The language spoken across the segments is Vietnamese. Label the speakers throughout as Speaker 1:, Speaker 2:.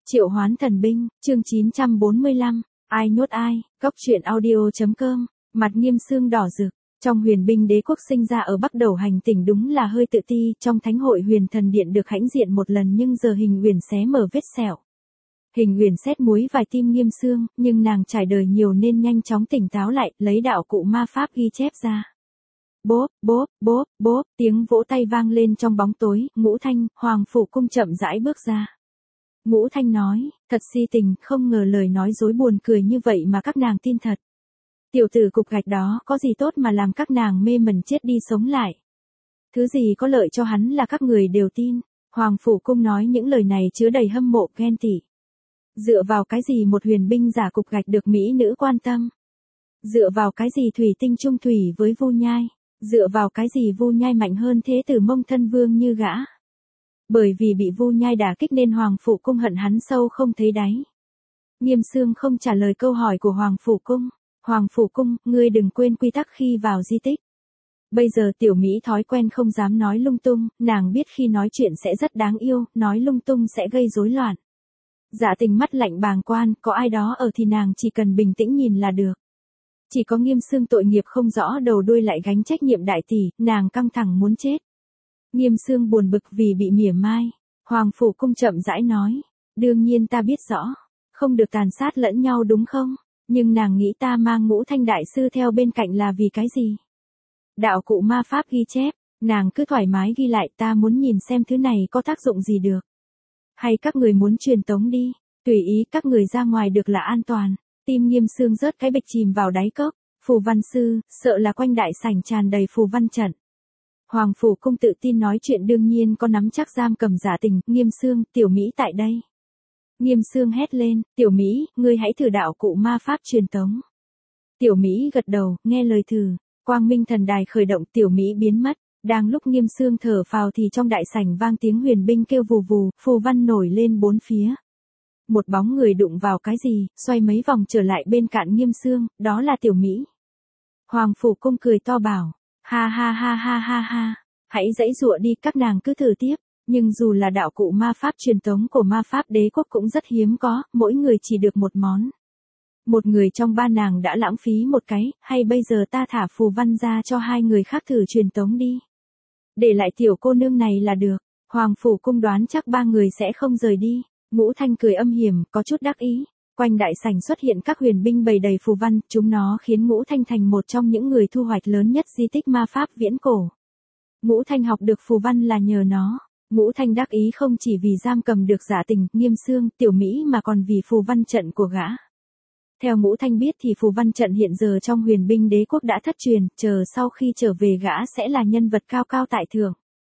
Speaker 1: Triệu Hoán Thần Binh, chương 945, ai nhốt ai, góc truyện audio.com, mặt Nghiêm Xương đỏ rực. Trong Huyền Binh Đế quốc sinh ra ở Bắc Đầu hành tỉnh đúng là hơi tự ti, trong Thánh hội Huyền Thần Điện được hãnh diện một lần nhưng giờ Hình Uyển xé mở vết sẹo. Hình Uyển xét muối vài tim Nghiêm Xương, nhưng nàng trải đời nhiều nên nhanh chóng tỉnh táo lại, lấy đạo cụ ma pháp ghi chép ra. Bốp, bốp, bốp, bốp, tiếng vỗ tay vang lên trong bóng tối, Ngũ Thanh, Hoàng Phủ Cung chậm rãi bước ra. Ngũ Thanh nói, thật si tình, không ngờ lời nói dối buồn cười như vậy mà các nàng tin thật. Tiểu tử cục gạch đó có gì tốt mà làm các nàng mê mẩn chết đi sống lại. Thứ gì có lợi cho hắn là các người đều tin. Hoàng Phủ Cung nói những lời này chứa đầy hâm mộ ghen tị. Dựa vào cái gì một huyền binh giả cục gạch được mỹ nữ quan tâm? Dựa vào cái gì thủy tinh trung thủy với Vu Nhai? Dựa vào cái gì Vu Nhai mạnh hơn thế tử Mông Thân Vương như gã? Bởi vì bị Vu Nhai đả kích nên Hoàng Phủ Cung hận hắn sâu không thấy đáy. Nghiêm Xương không trả lời câu hỏi của Hoàng Phủ Cung. Hoàng Phủ Cung, ngươi đừng quên quy tắc khi vào di tích. Bây giờ tiểu Mỹ thói quen không dám nói lung tung, nàng biết khi nói chuyện sẽ rất đáng yêu, nói lung tung sẽ gây rối loạn. Dạ Tình mắt lạnh bàng quan, có ai đó ở thì nàng chỉ cần bình tĩnh nhìn là được. Chỉ có Nghiêm Xương tội nghiệp không rõ đầu đuôi lại gánh trách nhiệm đại tỷ, nàng căng thẳng muốn chết. Nghiêm Xương buồn bực vì bị mỉa mai. Hoàng Phủ Cung chậm rãi nói, đương nhiên ta biết rõ, không được tàn sát lẫn nhau đúng không? Nhưng nàng nghĩ ta mang Ngũ Thanh đại sư theo bên cạnh là vì cái gì? Đạo cụ ma pháp ghi chép, nàng cứ thoải mái ghi lại, ta muốn nhìn xem thứ này có tác dụng gì được. Hay các người muốn truyền tống đi, tùy ý các người ra ngoài được là an toàn. Tim Nghiêm Xương rớt cái bịch chìm vào đáy cốc. Phù văn sư, sợ là quanh đại sảnh tràn đầy phù văn trận. Hoàng Phủ Cung tự tin nói chuyện đương nhiên có nắm chắc giam cầm Dạ Tình. Nghiêm Xương, tiểu Mỹ tại đây. Nghiêm Xương hét lên, tiểu Mỹ, ngươi hãy thử đạo cụ ma pháp truyền tống. Tiểu Mỹ gật đầu, nghe lời thử. Quang Minh Thần Đài khởi động, tiểu Mỹ biến mất. Đang lúc Nghiêm Xương thở phào thì trong đại sảnh vang tiếng huyền binh kêu vù vù, phù văn nổi lên bốn phía. Một bóng người đụng vào cái gì, xoay mấy vòng trở lại bên cạnh Nghiêm Xương, đó là tiểu Mỹ. Hoàng Phủ Cung cười to bảo, ha ha ha ha ha ha, hãy giãy giụa đi, các nàng cứ thử tiếp. Nhưng dù là đạo cụ ma pháp truyền tống của ma pháp đế quốc cũng rất hiếm có, mỗi người chỉ được một món. Một người trong ba nàng đã lãng phí một cái, hay bây giờ ta thả phù văn ra cho hai người khác thử truyền tống đi. Để lại tiểu cô nương này là được. Hoàng Phủ Cung đoán chắc ba người sẽ không rời đi. Ngũ Thanh cười âm hiểm, có chút đắc ý. Quanh đại sảnh xuất hiện các huyền binh bày đầy phù văn, chúng nó khiến Ngũ Thanh thành một trong những người thu hoạch lớn nhất di tích ma pháp viễn cổ. Ngũ Thanh học được phù văn là nhờ nó. Ngũ Thanh đắc ý không chỉ vì giam cầm được Dạ Tình, Nghiêm Xương, tiểu Mỹ mà còn vì phù văn trận của gã. Theo Ngũ Thanh biết thì phù văn trận hiện giờ trong huyền binh đế quốc đã thất truyền, chờ sau khi trở về gã sẽ là nhân vật cao cao tại thượng.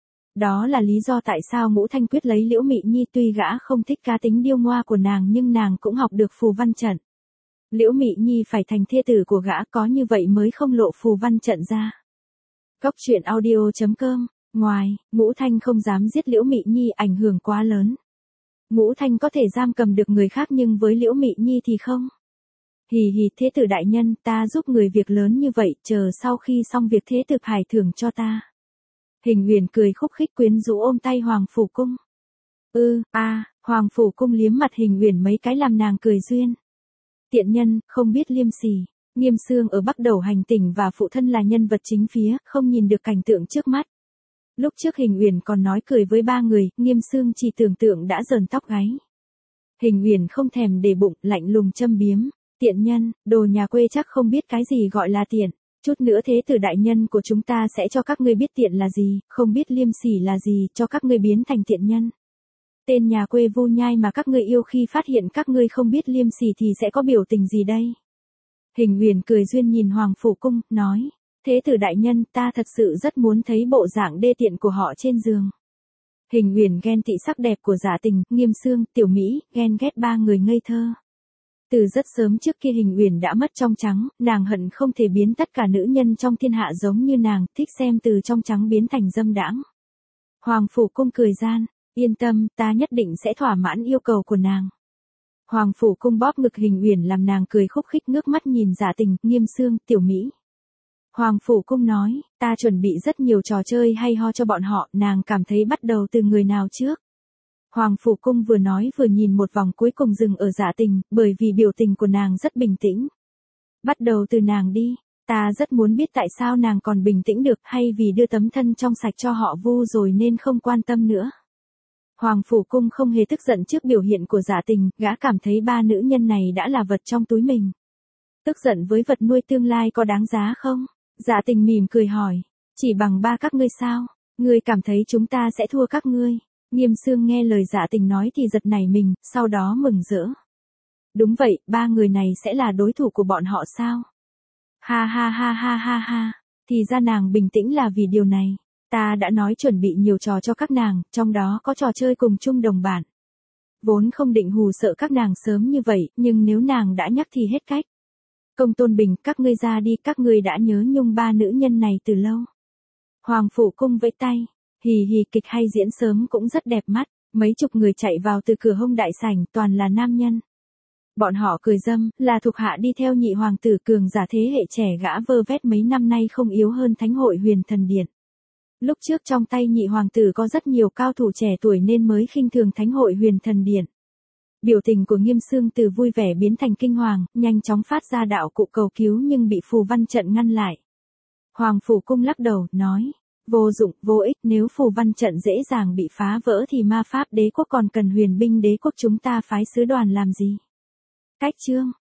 Speaker 1: Đó là lý do tại sao Ngũ Thanh quyết lấy Liễu Mị Nhi, tuy gã không thích cá tính điêu ngoa của nàng nhưng nàng cũng học được phù văn trận. Liễu Mị Nhi phải thành thê tử của gã, có như vậy mới không lộ phù văn trận ra. Góc truyện audio.com. Ngoài, Ngũ Thanh không dám giết Liễu Mị Nhi, ảnh hưởng quá lớn. Ngũ Thanh có thể giam cầm được người khác nhưng với Liễu Mị Nhi thì không. Hì hì, thế tử đại nhân, ta giúp người việc lớn như vậy, chờ sau khi xong việc thế tử hải thưởng cho ta. Hình Uyển cười khúc khích quyến rũ ôm tay Hoàng Phủ Cung. Hoàng Phủ Cung liếm mặt Hình Uyển mấy cái làm nàng cười duyên. Tiện nhân, không biết liêm sỉ. Nghiêm Xương ở Bắc Đầu hành tỉnh và phụ thân là nhân vật chính phía, không nhìn được cảnh tượng trước mắt. Lúc trước Hình Uyển còn nói cười với ba người, Nghiêm Xương chỉ tưởng tượng đã rờn tóc gáy. Hình Uyển không thèm để bụng, lạnh lùng châm biếm. Tiện nhân, đồ nhà quê chắc không biết cái gì gọi là tiện. Chút nữa thế tử đại nhân của chúng ta sẽ cho các ngươi biết tiện là gì, không biết liêm sỉ là gì, cho các ngươi biến thành tiện nhân. Tên nhà quê Vu Nhai mà các ngươi yêu khi phát hiện các ngươi không biết liêm sỉ thì sẽ có biểu tình gì đây? Hình Uyển cười duyên nhìn Hoàng Phủ Cung, nói, thế tử đại nhân, ta thật sự rất muốn thấy bộ dạng đê tiện của họ trên giường. Hình Uyển ghen tị sắc đẹp của Dạ Tình, Nghiêm Xương, tiểu Mỹ, ghen ghét ba người ngây thơ. Từ rất sớm trước kia Hình Uyển đã mất trong trắng, nàng hận không thể biến tất cả nữ nhân trong thiên hạ giống như nàng, thích xem từ trong trắng biến thành dâm đãng. Hoàng Phủ Cung cười gian, yên tâm, ta nhất định sẽ thỏa mãn yêu cầu của nàng. Hoàng Phủ Cung bóp ngực Hình Uyển làm nàng cười khúc khích ngước mắt nhìn Dạ Tình, Nghiêm Xương, tiểu Mỹ. Hoàng Phủ Cung nói, ta chuẩn bị rất nhiều trò chơi hay ho cho bọn họ, nàng cảm thấy bắt đầu từ người nào trước? Hoàng Phủ Cung vừa nói vừa nhìn một vòng cuối cùng dừng ở Dạ Tình, bởi vì biểu tình của nàng rất bình tĩnh. Bắt đầu từ nàng đi, ta rất muốn biết tại sao nàng còn bình tĩnh được, hay vì đưa tấm thân trong sạch cho họ Vu rồi nên không quan tâm nữa. Hoàng Phủ Cung không hề tức giận trước biểu hiện của Dạ Tình, gã cảm thấy ba nữ nhân này đã là vật trong túi mình. Tức giận với vật nuôi tương lai có đáng giá không? Dạ Tình mỉm cười hỏi, chỉ bằng ba các ngươi sao? Ngươi cảm thấy chúng ta sẽ thua các ngươi? Nghiêm Xương nghe lời Dạ Tình nói thì giật nảy mình, sau đó mừng rỡ. Đúng vậy, ba người này sẽ là đối thủ của bọn họ sao? Ha ha ha ha ha ha, thì ra nàng bình tĩnh là vì điều này. Ta đã nói chuẩn bị nhiều trò cho các nàng, trong đó có trò chơi cùng chung đồng bạn. Vốn không định hù sợ các nàng sớm như vậy, nhưng nếu nàng đã nhắc thì hết cách. Công Tôn Bình, các ngươi ra đi, các ngươi đã nhớ nhung ba nữ nhân này từ lâu. Hoàng Phủ Cung vẫy tay, hì hì, kịch hay diễn sớm cũng rất đẹp mắt, mấy chục người chạy vào từ cửa hông đại sảnh, toàn là nam nhân. Bọn họ cười râm, là thuộc hạ đi theo nhị hoàng tử cường giả thế hệ trẻ gã vơ vét mấy năm nay không yếu hơn Thánh hội Huyền Thần Điện. Lúc trước trong tay nhị hoàng tử có rất nhiều cao thủ trẻ tuổi nên mới khinh thường Thánh hội Huyền Thần Điện. Biểu tình của Nghiêm Xương từ vui vẻ biến thành kinh hoàng, nhanh chóng phát ra đạo cụ cầu cứu nhưng bị phù văn trận ngăn lại. Hoàng Phủ Cung lắc đầu, nói, vô dụng, vô ích, nếu phù văn trận dễ dàng bị phá vỡ thì ma pháp đế quốc còn cần huyền binh đế quốc chúng ta phái sứ đoàn làm gì? Cách chương